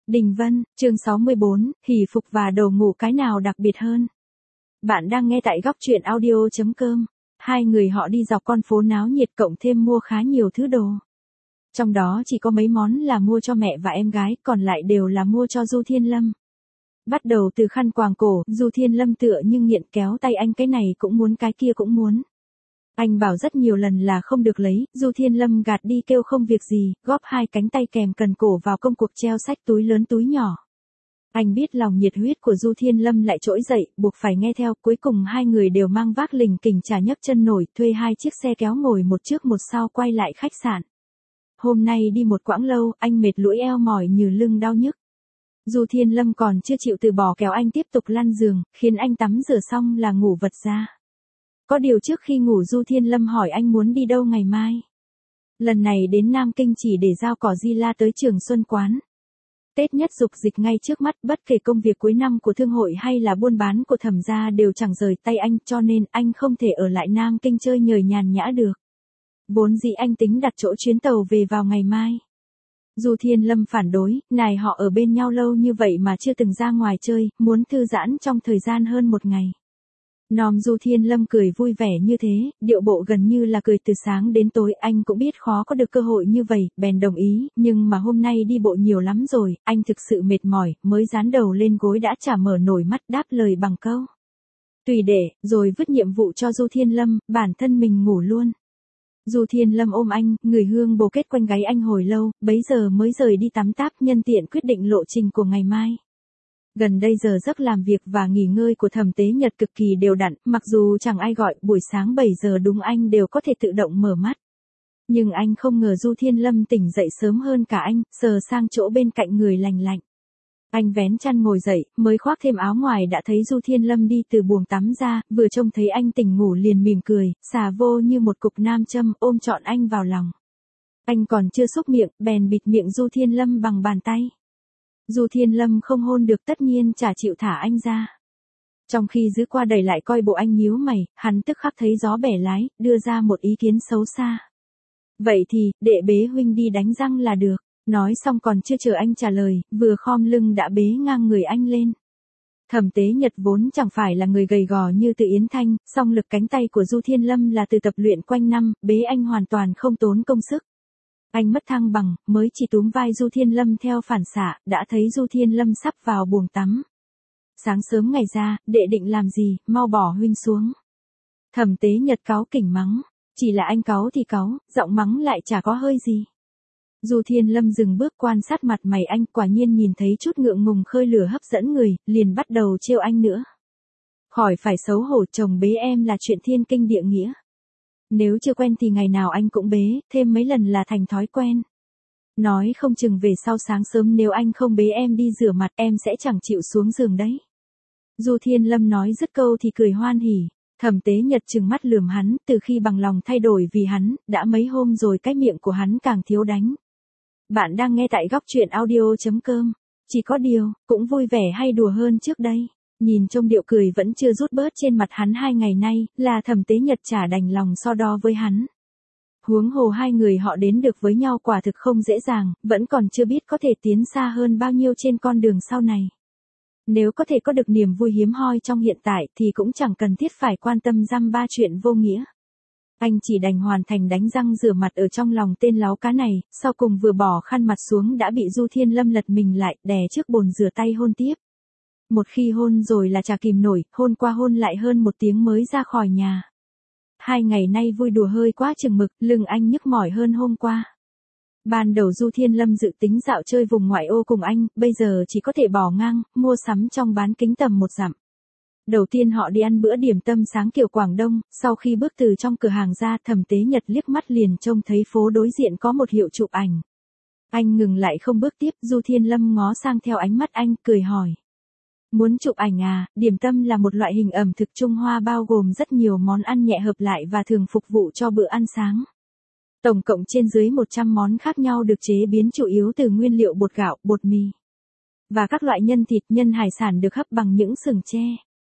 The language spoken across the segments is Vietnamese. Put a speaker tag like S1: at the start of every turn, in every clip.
S1: Đình Vân, chương 64, hỷ phục và đồ ngủ cái nào đặc biệt hơn? Bạn đang nghe tại góc truyện audio.com. Hai người họ đi dọc con phố náo nhiệt cộng thêm mua khá nhiều thứ đồ. Trong đó chỉ có mấy món là mua cho mẹ và em gái, còn lại đều là mua cho Du Thiên Lâm. Bắt đầu từ khăn quàng cổ, Du Thiên Lâm tựa nhưng nghiện kéo tay anh, cái này cũng muốn cái kia cũng muốn. Anh bảo rất nhiều lần là không được lấy, Du Thiên Lâm gạt đi kêu không việc gì, góp hai cánh tay kèm cần cổ vào công cuộc treo sách túi lớn túi nhỏ. Anh biết lòng nhiệt huyết của Du Thiên Lâm lại trỗi dậy, buộc phải nghe theo, cuối cùng hai người đều mang vác lình kình chả nhấc chân nổi, thuê hai chiếc xe kéo ngồi một trước một sau quay lại khách sạn. Hôm nay đi một quãng lâu, anh mệt lũi eo mỏi như lưng đau nhức. Du Thiên Lâm còn chưa chịu từ bỏ kéo anh tiếp tục lăn giường, khiến anh tắm rửa xong là ngủ vật ra. Có điều trước khi ngủ Du Thiên Lâm hỏi anh muốn đi đâu ngày mai. Lần này đến Nam Kinh chỉ để giao cỏ Di La tới Trường Xuân Quán. Tết nhất dục dịch ngay trước mắt, bất kể công việc cuối năm của thương hội hay là buôn bán của Thẩm gia đều chẳng rời tay anh, cho nên anh không thể ở lại Nam Kinh chơi nhời nhàn nhã được. Vốn dĩ anh tính đặt chỗ chuyến tàu về vào ngày mai. Du Thiên Lâm phản đối, này họ ở bên nhau lâu như vậy mà chưa từng ra ngoài chơi, muốn thư giãn trong thời gian hơn một ngày. Nom Du Thiên Lâm cười vui vẻ như thế, điệu bộ gần như là cười từ sáng đến tối, anh cũng biết khó có được cơ hội như vậy, bèn đồng ý, nhưng mà hôm nay đi bộ nhiều lắm rồi, anh thực sự mệt mỏi, mới dán đầu lên gối đã chả mở nổi mắt, đáp lời bằng câu tùy để, rồi vứt nhiệm vụ cho Du Thiên Lâm, bản thân mình ngủ luôn. Du Thiên Lâm ôm anh, người hương bồ kết quanh gáy anh hồi lâu, bấy giờ mới rời đi tắm táp, nhân tiện quyết định lộ trình của ngày mai. Gần đây giờ giấc làm việc và nghỉ ngơi của Thẩm Tế Nhật cực kỳ đều đặn, mặc dù chẳng ai gọi, buổi sáng 7 giờ đúng anh đều có thể tự động mở mắt. Nhưng anh không ngờ Du Thiên Lâm tỉnh dậy sớm hơn cả anh, sờ sang chỗ bên cạnh người lành lạnh. Anh vén chăn ngồi dậy, mới khoác thêm áo ngoài đã thấy Du Thiên Lâm đi từ buồng tắm ra, vừa trông thấy anh tỉnh ngủ liền mỉm cười, xà vô như một cục nam châm, ôm trọn anh vào lòng. Anh còn chưa xúc miệng, bèn bịt miệng Du Thiên Lâm bằng bàn tay. Du Thiên Lâm không hôn được tất nhiên chả chịu thả anh ra. Trong khi giữ qua đẩy lại coi bộ anh nhíu mày, hắn tức khắc thấy gió bẻ lái, đưa ra một ý kiến xấu xa. Vậy thì, đệ bế huynh đi đánh răng là được. Nói xong còn chưa chờ anh trả lời, vừa khom lưng đã bế ngang người anh lên. Thẩm Tế Nhật vốn chẳng phải là người gầy gò như Từ Yến Thanh, song lực cánh tay của Du Thiên Lâm là từ tập luyện quanh năm, bế anh hoàn toàn không tốn công sức. Anh mất thăng bằng, mới chỉ túm vai Du Thiên Lâm theo phản xạ, đã thấy Du Thiên Lâm sắp vào buồng tắm. Sáng sớm ngày ra, đệ định làm gì, mau bỏ huynh xuống. Thẩm Tế Nhật cáu kỉnh mắng, chỉ là anh cáu thì cáu, giọng mắng lại chả có hơi gì. Du Thiên Lâm dừng bước quan sát mặt mày anh, quả nhiên nhìn thấy chút ngượng ngùng khơi lửa hấp dẫn người, liền bắt đầu trêu anh nữa. Khỏi phải xấu hổ, chồng bế em là chuyện thiên kinh địa nghĩa. Nếu chưa quen thì ngày nào anh cũng bế, thêm mấy lần là thành thói quen. Nói không chừng về sau sáng sớm nếu anh không bế em đi rửa mặt em sẽ chẳng chịu xuống giường đấy. Du Thiên Lâm nói dứt câu thì cười hoan hỉ. Thẩm Tế Nhật trừng mắt lườm hắn, từ khi bằng lòng thay đổi vì hắn, đã mấy hôm rồi cái miệng của hắn càng thiếu đánh. Bạn đang nghe tại góc truyện audio.com. Chỉ có điều, cũng vui vẻ hay đùa hơn trước đây. Nhìn trông điệu cười vẫn chưa rút bớt trên mặt hắn 2 ngày nay, là Thẩm Tế Nhật chả đành lòng so đo với hắn. Huống hồ hai người họ đến được với nhau quả thực không dễ dàng, vẫn còn chưa biết có thể tiến xa hơn bao nhiêu trên con đường sau này. Nếu có thể có được niềm vui hiếm hoi trong hiện tại thì cũng chẳng cần thiết phải quan tâm dăm ba chuyện vô nghĩa. Anh chỉ đành hoàn thành đánh răng rửa mặt ở trong lòng tên láo cá này, sau cùng vừa bỏ khăn mặt xuống đã bị Du Thiên Lâm lật mình lại, đè trước bồn rửa tay hôn tiếp. Một khi hôn rồi là chả kìm nổi, hôn qua hôn lại hơn 1 tiếng mới ra khỏi nhà. 2 ngày nay vui đùa hơi quá chừng mực, lưng anh nhức mỏi hơn hôm qua. Ban đầu Du Thiên Lâm dự tính dạo chơi vùng ngoại ô cùng anh, bây giờ chỉ có thể bỏ ngang, mua sắm trong bán kính tầm 1 dặm. Đầu tiên họ đi ăn bữa điểm tâm sáng kiểu Quảng Đông, sau khi bước từ trong cửa hàng ra Thẩm Tế Nhật liếc mắt liền trông thấy phố đối diện có một hiệu chụp ảnh. Anh ngừng lại không bước tiếp, Du Thiên Lâm ngó sang theo ánh mắt anh, cười hỏi. Muốn chụp ảnh à, điểm tâm là một loại hình ẩm thực Trung Hoa bao gồm rất nhiều món ăn nhẹ hợp lại và thường phục vụ cho bữa ăn sáng. Tổng cộng trên dưới 100 món khác nhau được chế biến chủ yếu từ nguyên liệu bột gạo, bột mì. Và các loại nhân thịt, nhân hải sản được hấp bằng những sừng tre.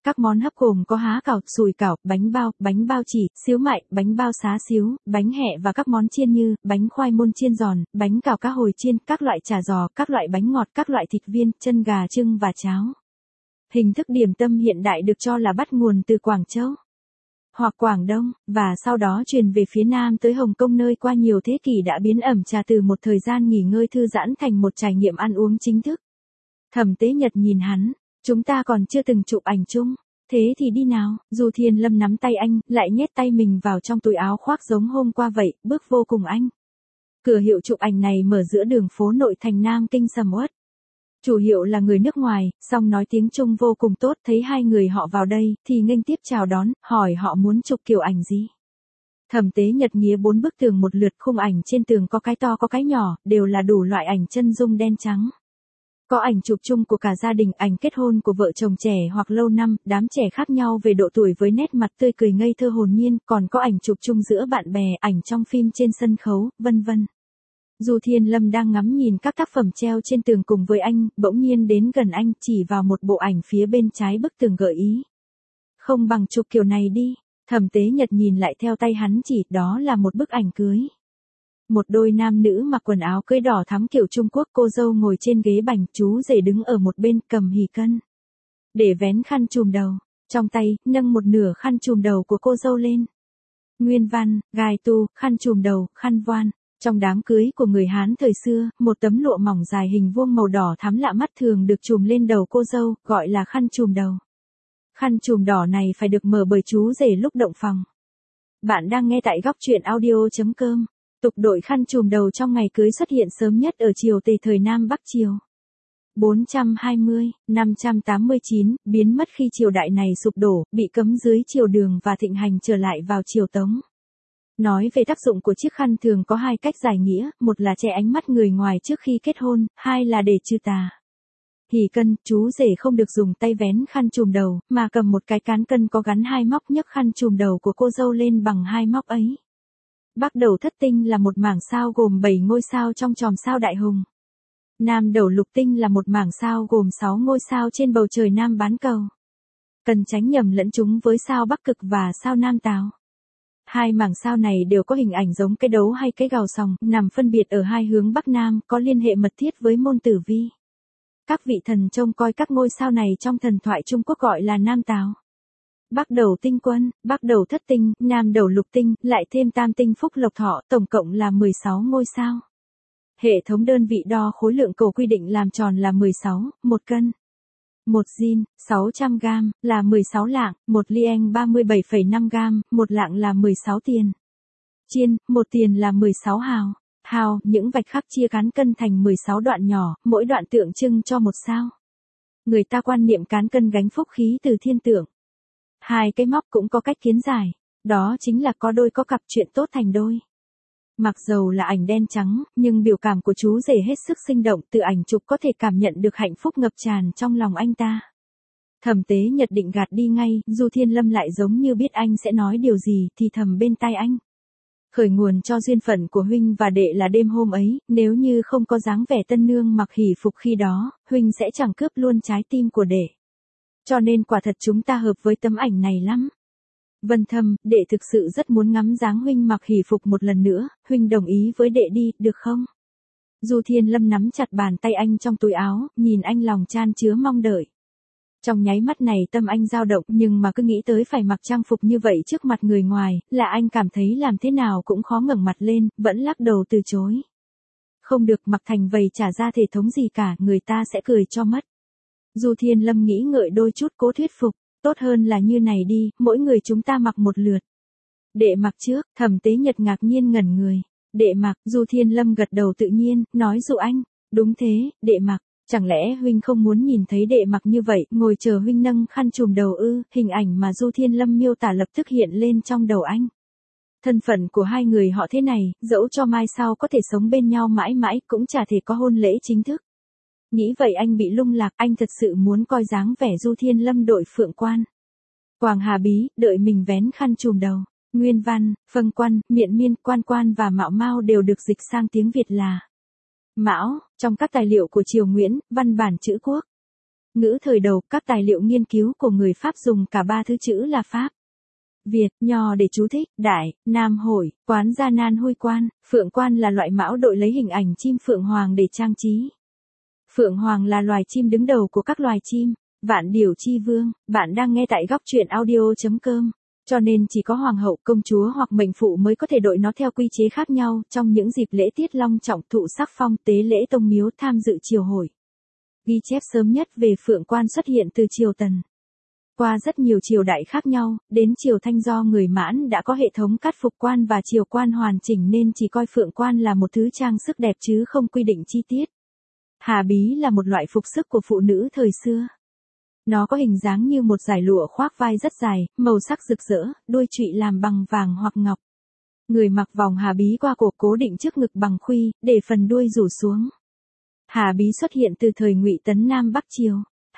S1: Các món hấp gồm có há cảo, sùi cảo, bánh bao chỉ, xíu mại, bánh bao xá xíu, bánh hẹ và các món chiên như bánh khoai môn chiên giòn, bánh cào cá hồi chiên, các loại chả giò, các loại bánh ngọt, các loại thịt viên, chân gà trưng và cháo. Hình thức điểm tâm hiện đại được cho là bắt nguồn từ Quảng Châu hoặc Quảng Đông, và sau đó truyền về phía Nam tới Hồng Kông, nơi qua nhiều thế kỷ đã biến ẩm trà từ một thời gian nghỉ ngơi thư giãn thành một trải nghiệm ăn uống chính thức. Thẩm Tế Nhật nhìn hắn, chúng ta còn chưa từng chụp ảnh chung, thế thì đi nào. Du Thiên Lâm nắm tay anh, lại nhét tay mình vào trong túi áo khoác giống hôm qua vậy, bước vô cùng anh. Cửa hiệu chụp ảnh này mở giữa đường phố nội thành Nam Kinh sầm uất. Chủ hiệu là người nước ngoài, song nói tiếng Trung vô cùng tốt, thấy hai người họ vào đây, thì nghênh tiếp chào đón, hỏi họ muốn chụp kiểu ảnh gì. Thẩm Tế Nhật nghía 4 bức tường một lượt, khung ảnh trên tường có cái to có cái nhỏ, đều là đủ loại ảnh chân dung đen trắng. Có ảnh chụp chung của cả gia đình, ảnh kết hôn của vợ chồng trẻ hoặc lâu năm, đám trẻ khác nhau về độ tuổi với nét mặt tươi cười ngây thơ hồn nhiên, còn có ảnh chụp chung giữa bạn bè, ảnh trong phim trên sân khấu, vân vân. Du Thiên Lâm đang ngắm nhìn các tác phẩm treo trên tường cùng với anh, bỗng nhiên đến gần anh, chỉ vào một bộ ảnh phía bên trái bức tường gợi ý. Không bằng chụp kiểu này đi. Thẩm Tế Nhật nhìn lại theo tay hắn chỉ, đó là một bức ảnh cưới. Một đôi nam nữ mặc quần áo cưới đỏ thắm kiểu Trung Quốc, cô dâu ngồi trên ghế bành, chú rể đứng ở một bên cầm hỉ cân để vén khăn trùm đầu, trong tay nâng một nửa khăn trùm đầu của cô dâu lên. Nguyên văn, gai tu, khăn trùm đầu, khăn voan. Trong đám cưới của người Hán thời xưa, một tấm lụa mỏng dài hình vuông màu đỏ thắm lạ mắt thường được trùm lên đầu cô dâu, gọi là khăn trùm đầu. Khăn trùm đỏ này phải được mở bởi chú rể lúc động phòng. Bạn đang nghe tại góc truyện audio.com. Tục đội khăn trùm đầu trong ngày cưới xuất hiện sớm nhất ở triều Tề thời Nam Bắc triều. 420, 589, biến mất khi triều đại này sụp đổ, bị cấm dưới triều Đường và thịnh hành trở lại vào triều Tống. Nói về tác dụng của chiếc khăn thường có hai cách giải nghĩa, một là che ánh mắt người ngoài trước khi kết hôn, hai là để trừ tà. Hỉ cân, chú rể không được dùng tay vén khăn trùm đầu, mà cầm một cái cán cân có gắn hai móc nhấc khăn trùm đầu của cô dâu lên bằng hai móc ấy. Bắc đầu thất tinh là một mảng sao gồm 7 ngôi sao trong chòm sao Đại Hùng. Nam đầu lục tinh là một mảng sao gồm 6 ngôi sao trên bầu trời Nam bán cầu. Cần tránh nhầm lẫn chúng với sao Bắc Cực và sao Nam Tào. Hai mảng sao này đều có hình ảnh giống cái đấu hay cái gào sòng, nằm phân biệt ở hai hướng Bắc Nam, có liên hệ mật thiết với môn tử vi. Các vị thần trông coi các ngôi sao này trong thần thoại Trung Quốc gọi là Nam Tào. Bắc đầu tinh quân, Bắc đầu thất tinh, Nam đầu lục tinh, lại thêm tam tinh phúc lộc thọ, tổng cộng là 16 ngôi sao. Hệ thống đơn vị đo khối lượng cầu quy định làm tròn là 16, 1 cân. 1 zin, 600 gram, là 16 lạng, 1 liêng 37,5 gram, 1 lạng là 16 tiền. Chiên, 1 tiền là 16 hào. Hào, những vạch khắc chia cán cân thành 16 đoạn nhỏ, mỗi đoạn tượng trưng cho một sao. Người ta quan niệm cán cân gánh phúc khí từ thiên tượng. Hai cái móc cũng có cách kiến giải, đó chính là có đôi có cặp, chuyện tốt thành đôi. Mặc dầu là ảnh đen trắng, nhưng biểu cảm của chú rể hết sức sinh động, từ ảnh chụp có thể cảm nhận được hạnh phúc ngập tràn trong lòng anh ta. Thẩm Tế Nhật định gạt đi ngay, Du Thiên Lâm lại giống như biết anh sẽ nói điều gì, thì thầm bên tai anh. Khởi nguồn cho duyên phận của huynh và đệ là đêm hôm ấy, nếu như không có dáng vẻ tân nương mặc hỷ phục khi đó, huynh sẽ chẳng cướp luôn trái tim của đệ. Cho nên quả thật chúng ta hợp với tấm ảnh này lắm. Vân Thâm, đệ thực sự rất muốn ngắm dáng huynh mặc hỷ phục một lần nữa, huynh đồng ý với đệ đi, được không? Du Thiên Lâm nắm chặt bàn tay anh trong túi áo, nhìn anh lòng chan chứa mong đợi. Trong nháy mắt này tâm anh dao động, nhưng mà cứ nghĩ tới phải mặc trang phục như vậy trước mặt người ngoài, là anh cảm thấy làm thế nào cũng khó ngẩng mặt lên, vẫn lắc đầu từ chối. Không được, mặc thành vầy chả ra thể thống gì cả, người ta sẽ cười cho mất. Du Thiên Lâm nghĩ ngợi đôi chút cố thuyết phục, tốt hơn là như này đi, mỗi người chúng ta mặc một lượt. Đệ mặc trước, Thẩm Tế Nhật ngạc nhiên ngẩn người. Đệ mặc, Du Thiên Lâm gật đầu tự nhiên, nói dụ anh. Đúng thế, đệ mặc, chẳng lẽ huynh không muốn nhìn thấy đệ mặc như vậy, ngồi chờ huynh nâng khăn trùm đầu ư? Hình ảnh mà Du Thiên Lâm miêu tả lập tức hiện lên trong đầu anh. Thân phận của hai người họ thế này, dẫu cho mai sau có thể sống bên nhau mãi mãi cũng chả thể có hôn lễ chính thức. Nghĩ vậy anh bị lung lạc, anh thật sự muốn coi dáng vẻ Du Thiên Lâm đội phượng quan. Quàng Hà Bí, đợi mình vén khăn trùm đầu. Nguyên văn, phân quan, miện miên, quan quan và mạo mao đều được dịch sang tiếng Việt là Mão, trong các tài liệu của triều Nguyễn, văn bản chữ quốc. Ngữ thời đầu, các tài liệu nghiên cứu của người Pháp dùng cả ba thứ chữ là Pháp, Việt, Nho để chú thích, Đại, Nam Hội, quán gia nan hôi quan, phượng quan là loại mão đội lấy hình ảnh chim phượng hoàng để trang trí. Phượng hoàng là loài chim đứng đầu của các loài chim, vạn điểu chi vương. Bạn đang nghe tại góc truyện audio.com. Cho nên chỉ có hoàng hậu, công chúa hoặc mệnh phụ mới có thể đội nó theo quy chế khác nhau trong những dịp lễ tiết long trọng, thụ sắc phong, tế lễ tông miếu, tham dự triều hội. Ghi chép sớm nhất về phượng quan xuất hiện từ triều Tần. Qua rất nhiều triều đại khác nhau, đến triều Thanh do người Mãn đã có hệ thống cắt phục quan và triều quan hoàn chỉnh nên chỉ coi phượng quan là một thứ trang sức đẹp chứ không quy định chi tiết. Hà bí là một loại phục sức của phụ nữ thời xưa. Nó có hình dáng như một dải lụa khoác vai rất dài, màu sắc rực rỡ, đuôi trụy làm bằng vàng hoặc ngọc. Người mặc vòng hà bí qua cổ cố định trước ngực bằng khuy, để phần đuôi rủ xuống. Hà bí xuất hiện từ thời Ngụy Tấn Nam Bắc Triều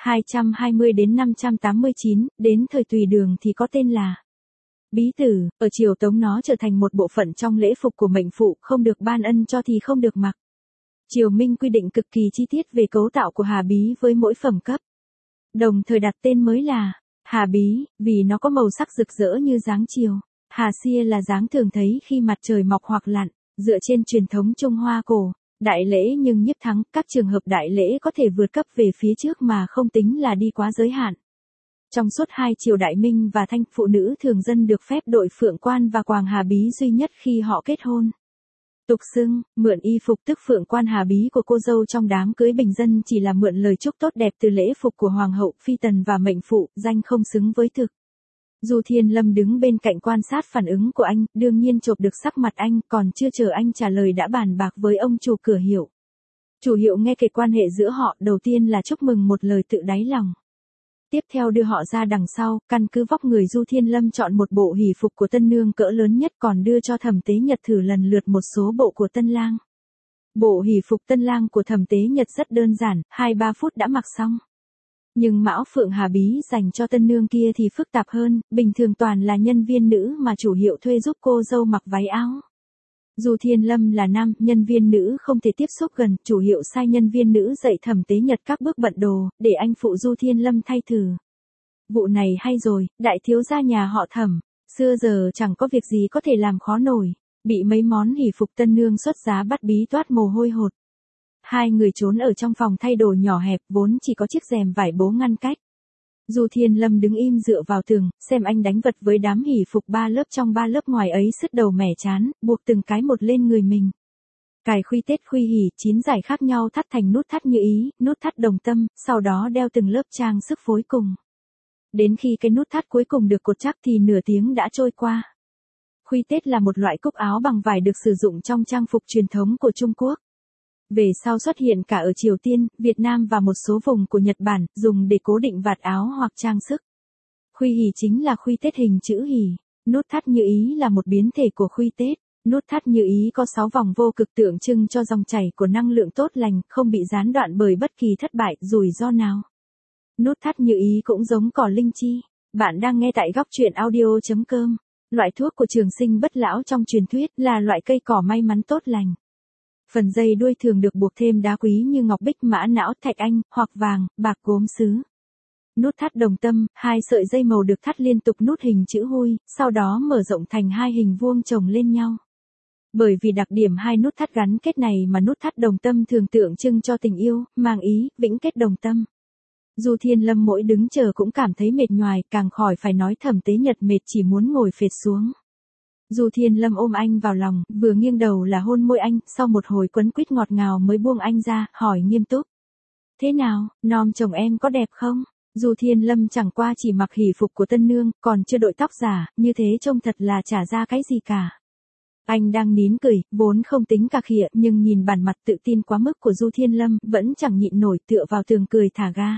S1: 220 đến 589, đến thời Tùy Đường thì có tên là bí tử. Ở triều Tống nó trở thành một bộ phận trong lễ phục của mệnh phụ, không được ban ân cho thì không được mặc. Triều Minh quy định cực kỳ chi tiết về cấu tạo của hà bí với mỗi phẩm cấp. Đồng thời đặt tên mới là hà bí, vì nó có màu sắc rực rỡ như dáng chiều. Hà xia là dáng thường thấy khi mặt trời mọc hoặc lặn, dựa trên truyền thống Trung Hoa cổ. Đại lễ nhưng nhiếp thắng, các trường hợp đại lễ có thể vượt cấp về phía trước mà không tính là đi quá giới hạn. Trong suốt hai triều Đại Minh và Thanh, phụ nữ thường dân được phép đội phượng quan và quàng hà bí duy nhất khi họ kết hôn. Tục xưng, mượn y phục tức phượng quan hà bí của cô dâu trong đám cưới bình dân chỉ là mượn lời chúc tốt đẹp từ lễ phục của hoàng hậu, phi tần và mệnh phụ, danh không xứng với thực. Du Thiên Lâm đứng bên cạnh quan sát phản ứng của anh, đương nhiên chộp được sắc mặt anh, còn chưa chờ anh trả lời đã bàn bạc với ông chủ cửa hiệu. Chủ hiệu nghe kể quan hệ giữa họ, đầu tiên là chúc mừng một lời tự đáy lòng. Tiếp theo đưa họ ra đằng sau, căn cứ vóc người Du Thiên Lâm chọn một bộ hỷ phục của tân nương cỡ lớn nhất, còn đưa cho Thẩm Tế Nhật thử lần lượt một số bộ của tân lang. Bộ hỷ phục tân lang của Thẩm Tế Nhật rất đơn giản, 2-3 phút đã mặc xong. Nhưng mão phượng hà bí dành cho tân nương kia thì phức tạp hơn, bình thường toàn là nhân viên nữ mà chủ hiệu thuê giúp cô dâu mặc váy áo. Du Thiên Lâm là nam, nhân viên nữ không thể tiếp xúc gần, chủ hiệu sai nhân viên nữ dạy Thẩm Tế Nhật các bước bận đồ, để anh phụ Du Thiên Lâm thay thử. Vụ này hay rồi, đại thiếu gia nhà họ Thẩm, xưa giờ chẳng có việc gì có thể làm khó nổi, bị mấy món hỷ phục tân nương xuất giá bắt bí toát mồ hôi hột. Hai người trốn ở trong phòng thay đồ nhỏ hẹp, vốn chỉ có chiếc rèm vải bố ngăn cách. Du Thiên Lâm đứng im dựa vào tường, xem anh đánh vật với đám hỷ phục 3 lớp trong 3 lớp ngoài ấy, sứt đầu mẻ chán, buộc từng cái một lên người mình. Cài khuy tết khuy hỷ 9 giải khác nhau thắt thành nút thắt như ý, nút thắt đồng tâm, sau đó đeo từng lớp trang sức phối cùng. Đến khi cái nút thắt cuối cùng được cột chắc thì nửa tiếng đã trôi qua. Khuy tết là một loại cúc áo bằng vải được sử dụng trong trang phục truyền thống của Trung Quốc. Về sau xuất hiện cả ở Triều Tiên, Việt Nam và một số vùng của Nhật Bản, dùng để cố định vạt áo hoặc trang sức. Khuy hỷ chính là khuy tết hình chữ hỷ. Nút thắt như ý là một biến thể của khuy tết. Nút thắt như ý có 6 vòng vô cực tượng trưng cho dòng chảy của năng lượng tốt lành, không bị gián đoạn bởi bất kỳ thất bại, rủi ro nào. Nút thắt như ý cũng giống cỏ linh chi. Bạn đang nghe tại góc truyện audio.com. Loại thuốc của trường sinh bất lão trong truyền thuyết là loại cây cỏ may mắn tốt lành. Phần dây đuôi thường được buộc thêm đá quý như ngọc bích, mã não, thạch anh, hoặc vàng, bạc, gốm sứ. Nút thắt đồng tâm, 2 sợi dây màu được thắt liên tục nút hình chữ huy, sau đó mở rộng thành 2 hình vuông chồng lên nhau. Bởi vì đặc điểm 2 nút thắt gắn kết này mà nút thắt đồng tâm thường tượng trưng cho tình yêu, mang ý, vĩnh kết đồng tâm. Du Thiên Lâm mỗi đứng chờ cũng cảm thấy mệt nhoài, càng khỏi phải nói Thẩm Tế Nhật mệt chỉ muốn ngồi phệt xuống. Du Thiên Lâm ôm anh vào lòng, vừa nghiêng đầu là hôn môi anh, sau một hồi quấn quýt ngọt ngào mới buông anh ra, hỏi nghiêm túc. Thế nào, nom chồng em có đẹp không? Du Thiên Lâm chẳng qua chỉ mặc hỷ phục của tân nương, còn chưa đội tóc giả, như thế trông thật là chả ra cái gì cả. Anh đang nín cười, vốn không tính cà khịa, nhưng nhìn bản mặt tự tin quá mức của Du Thiên Lâm, vẫn chẳng nhịn nổi, tựa vào tường cười thả ga.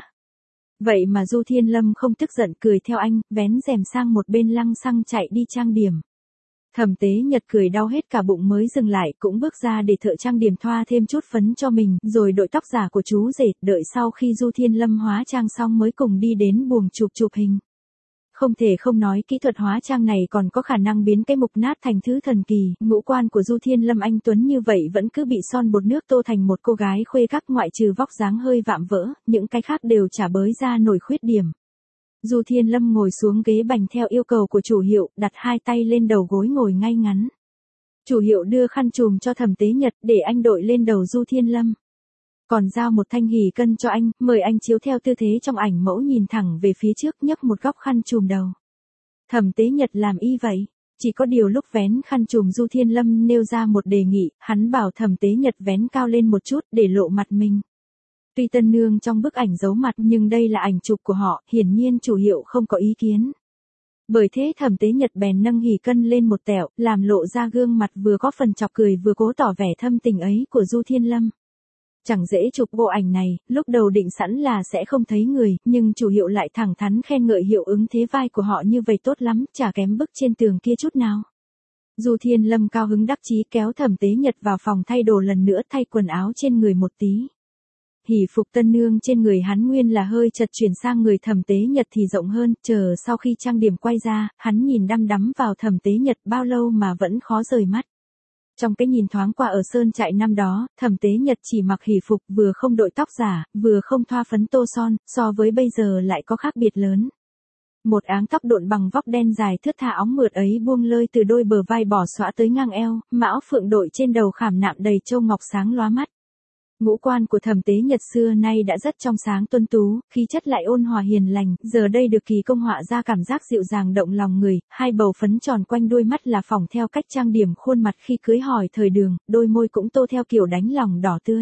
S1: Vậy mà Du Thiên Lâm không tức giận, cười theo anh, vén rèm sang một bên lăng xăng chạy đi trang điểm. Thẩm Tế Nhật cười đau hết cả bụng mới dừng lại, cũng bước ra để thợ trang điểm thoa thêm chút phấn cho mình, rồi đội tóc giả của chú rể, đợi sau khi Du Thiên Lâm hóa trang xong mới cùng đi đến buồng chụp hình. Không thể không nói kỹ thuật hóa trang này còn có khả năng biến cái mục nát thành thứ thần kỳ, ngũ quan của Du Thiên Lâm anh tuấn như vậy vẫn cứ bị son bột nước tô thành một cô gái khuê các, ngoại trừ vóc dáng hơi vạm vỡ, những cái khác đều chả bới ra nổi khuyết điểm. Du Thiên Lâm ngồi xuống ghế bành theo yêu cầu của chủ hiệu, đặt hai tay lên đầu gối ngồi ngay ngắn. Chủ hiệu đưa khăn trùm cho Thẩm Tế Nhật để anh đội lên đầu Du Thiên Lâm. Còn giao một thanh hỉ cân cho anh, mời anh chiếu theo tư thế trong ảnh mẫu nhìn thẳng về phía trước, nhấc một góc khăn trùm đầu. Thẩm Tế Nhật làm y vậy. Chỉ có điều lúc vén khăn trùm Du Thiên Lâm nêu ra một đề nghị, hắn bảo Thẩm Tế Nhật vén cao lên một chút để lộ mặt mình. Tuy tân nương trong bức ảnh giấu mặt nhưng đây là ảnh chụp của họ, hiển nhiên chủ hiệu không có ý kiến. Bởi thế Thẩm Tế Nhật bèn nâng hỉ cân lên một tẹo, làm lộ ra gương mặt vừa có phần chọc cười vừa cố tỏ vẻ thâm tình ấy của Du Thiên Lâm. Chẳng dễ chụp bộ ảnh này, lúc đầu định sẵn là sẽ không thấy người, nhưng chủ hiệu lại thẳng thắn khen ngợi hiệu ứng thế vai của họ như vậy tốt lắm, chả kém bức trên tường kia chút nào. Du Thiên Lâm cao hứng đắc chí kéo Thẩm Tế Nhật vào phòng thay đồ lần nữa, thay quần áo trên người một tí. Hỉ phục tân nương trên người hắn nguyên là hơi chật, chuyển sang người Thẩm Tế Nhật thì rộng hơn, chờ sau khi trang điểm quay ra, hắn nhìn đăm đắm vào Thẩm Tế Nhật bao lâu mà vẫn khó rời mắt. Trong cái nhìn thoáng qua ở sơn trại năm đó, Thẩm Tế Nhật chỉ mặc hỉ phục, vừa không đội tóc giả, vừa không thoa phấn tô son, so với bây giờ lại có khác biệt lớn. Một áng tóc độn bằng vóc đen dài thướt tha óng mượt ấy buông lơi từ đôi bờ vai bỏ xõa tới ngang eo, mão phượng đội trên đầu khảm nạm đầy châu ngọc sáng lóa mắt. Ngũ quan của Thẩm Tế Nhật xưa nay đã rất trong sáng tuấn tú, khí chất lại ôn hòa hiền lành, giờ đây được kỳ công họa ra cảm giác dịu dàng động lòng người, hai bầu phấn tròn quanh đôi mắt là phỏng theo cách trang điểm khuôn mặt khi cưới hỏi thời đường, đôi môi cũng tô theo kiểu đánh lòng đỏ tươi.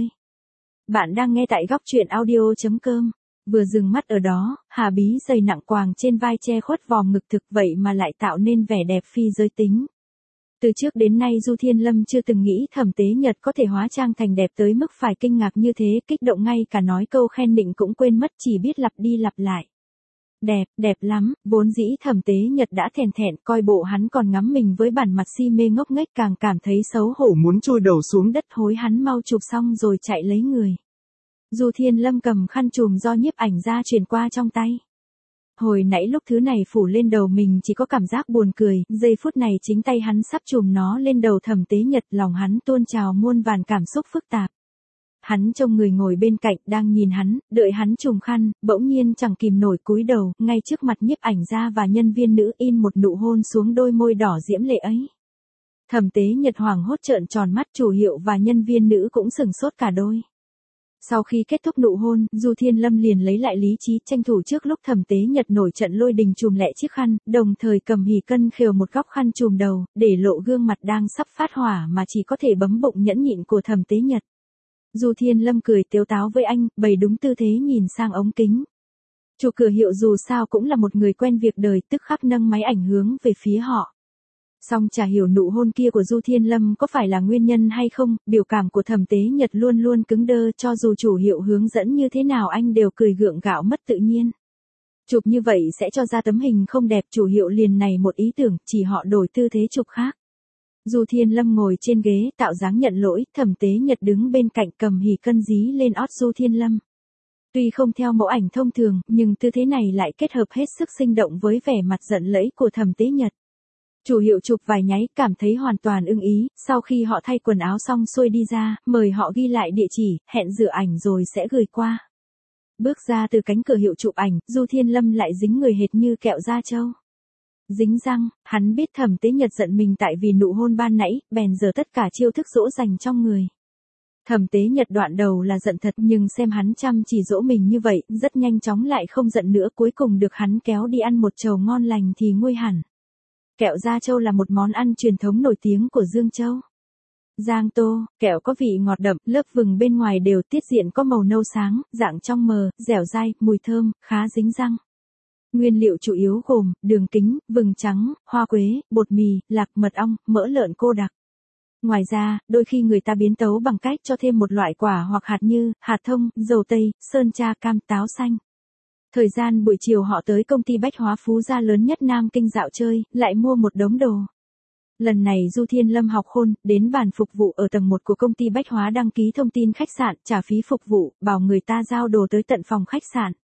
S1: Bạn đang nghe tại góc truyện audio.com. Vừa dừng mắt ở đó, hà bí dày nặng quàng trên vai che khuất vòm ngực thực, vậy mà lại tạo nên vẻ đẹp phi giới tính. Từ trước đến nay Du Thiên Lâm chưa từng nghĩ Thẩm Tế Nhật có thể hóa trang thành đẹp tới mức phải kinh ngạc như thế, kích động ngay cả nói câu khen nịnh cũng quên mất, chỉ biết lặp đi lặp lại. Đẹp, đẹp lắm, vốn dĩ Thẩm Tế Nhật đã thèn thẹn, coi bộ hắn còn ngắm mình với bản mặt si mê ngốc nghếch càng cảm thấy xấu hổ muốn trôi đầu xuống đất, hối hắn mau chụp xong rồi chạy lấy người. Du Thiên Lâm cầm khăn trùm do nhiếp ảnh ra truyền qua trong tay. Hồi nãy lúc thứ này phủ lên đầu mình chỉ có cảm giác buồn cười, giây phút này chính tay hắn sắp trùm nó lên đầu Thẩm Tế Nhật, lòng hắn tuôn trào muôn vàn cảm xúc phức tạp. Hắn trông người ngồi bên cạnh đang nhìn hắn, đợi hắn trùm khăn, bỗng nhiên chẳng kìm nổi cúi đầu, ngay trước mặt nhiếp ảnh gia và nhân viên nữ in một nụ hôn xuống đôi môi đỏ diễm lệ ấy. Thẩm Tế Nhật hoảng hốt trợn tròn mắt, chủ hiệu và nhân viên nữ cũng sửng sốt cả đôi. Sau khi kết thúc nụ hôn, Du Thiên Lâm liền lấy lại lý trí, tranh thủ trước lúc Thẩm Tế Nhật nổi trận lôi đình chùm lẹ chiếc khăn, đồng thời cầm hỉ cân khều một góc khăn chùm đầu, để lộ gương mặt đang sắp phát hỏa mà chỉ có thể bấm bụng nhẫn nhịn của Thẩm Tế Nhật. Du Thiên Lâm cười tếu táo với anh, bày đúng tư thế nhìn sang ống kính. Chủ cửa hiệu dù sao cũng là một người quen việc đời, tức khắc nâng máy ảnh hướng về phía họ. Song chả hiểu nụ hôn kia của Du Thiên Lâm có phải là nguyên nhân hay không, biểu cảm của Thẩm Tế Nhật luôn luôn cứng đơ, cho dù chủ hiệu hướng dẫn như thế nào anh đều cười gượng gạo mất tự nhiên. Chụp như vậy sẽ cho ra tấm hình không đẹp, chủ hiệu liền này một ý tưởng, chỉ họ đổi tư thế chụp khác. Du Thiên Lâm ngồi trên ghế, tạo dáng nhận lỗi, Thẩm Tế Nhật đứng bên cạnh cầm hỉ cân dí lên ót Du Thiên Lâm. Tuy không theo mẫu ảnh thông thường, nhưng tư thế này lại kết hợp hết sức sinh động với vẻ mặt giận lẫy của Thẩm Tế Nhật. Chủ hiệu chụp vài nháy, cảm thấy hoàn toàn ưng ý, sau khi họ thay quần áo xong xuôi đi ra, mời họ ghi lại địa chỉ, hẹn rửa ảnh rồi sẽ gửi qua. Bước ra từ cánh cửa hiệu chụp ảnh, Du Thiên Lâm lại dính người hệt như kẹo da trâu. Dính răng, hắn biết Thẩm Tế Nhật giận mình tại vì nụ hôn ban nãy, bèn giờ tất cả chiêu thức dỗ dành trong người. Thẩm Tế Nhật đoạn đầu là giận thật, nhưng xem hắn chăm chỉ dỗ mình như vậy, rất nhanh chóng lại không giận nữa, cuối cùng được hắn kéo đi ăn một chầu ngon lành thì nguôi hẳn. Kẹo da trâu là một món ăn truyền thống nổi tiếng của Dương Châu. Giang Tô, kẹo có vị ngọt đậm, lớp vừng bên ngoài đều, tiết diện có màu nâu sáng, dạng trong mờ, dẻo dai, mùi thơm, khá dính răng. Nguyên liệu chủ yếu gồm đường kính, vừng trắng, hoa quế, bột mì, lạc, mật ong, mỡ lợn cô đặc. Ngoài ra, đôi khi người ta biến tấu bằng cách cho thêm một loại quả hoặc hạt như hạt thông, dầu tây, sơn tra, cam, táo xanh. Thời gian buổi chiều họ tới công ty bách hóa Phú Gia lớn nhất Nam Kinh dạo chơi, lại mua một đống đồ. Lần này Du Thiên Lâm học khôn, đến bàn phục vụ ở tầng 1 của công ty bách hóa đăng ký thông tin khách sạn, trả phí phục vụ, bảo người ta giao đồ tới tận phòng khách sạn.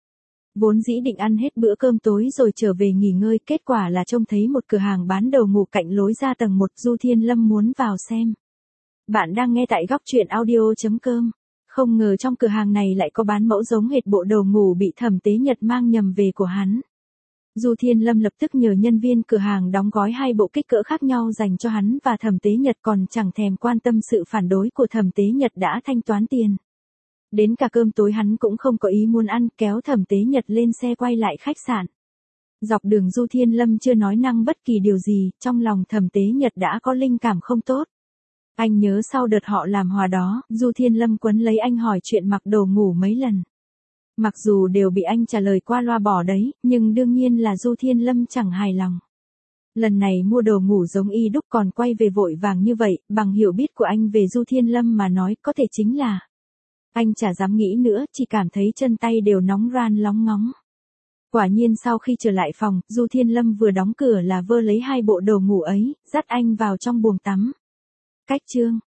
S1: Vốn dĩ định ăn hết bữa cơm tối rồi trở về nghỉ ngơi, kết quả là trông thấy một cửa hàng bán đồ ngủ cạnh lối ra tầng 1, Du Thiên Lâm muốn vào xem. Bạn đang nghe tại góc truyện audio.com. Không ngờ trong cửa hàng này lại có bán mẫu giống hệt bộ đồ ngủ bị Thẩm Tế Nhật mang nhầm về của hắn. Du Thiên Lâm lập tức nhờ nhân viên cửa hàng đóng gói 2 bộ kích cỡ khác nhau dành cho hắn và Thẩm Tế Nhật, còn chẳng thèm quan tâm sự phản đối của Thẩm Tế Nhật đã thanh toán tiền. Đến cả cơm tối hắn cũng không có ý muốn ăn, kéo Thẩm Tế Nhật lên xe quay lại khách sạn. Dọc đường Du Thiên Lâm chưa nói năng bất kỳ điều gì, trong lòng Thẩm Tế Nhật đã có linh cảm không tốt. Anh nhớ sau đợt họ làm hòa đó, Du Thiên Lâm quấn lấy anh hỏi chuyện mặc đồ ngủ mấy lần. Mặc dù đều bị anh trả lời qua loa bỏ đấy, nhưng đương nhiên là Du Thiên Lâm chẳng hài lòng. Lần này mua đồ ngủ giống y đúc còn quay về vội vàng như vậy, bằng hiểu biết của anh về Du Thiên Lâm mà nói có thể chính là. Anh chả dám nghĩ nữa, chỉ cảm thấy chân tay đều nóng ran lóng ngóng. Quả nhiên sau khi trở lại phòng, Du Thiên Lâm vừa đóng cửa là vơ lấy 2 bộ đồ ngủ ấy, dắt anh vào trong buồng tắm. Cách chương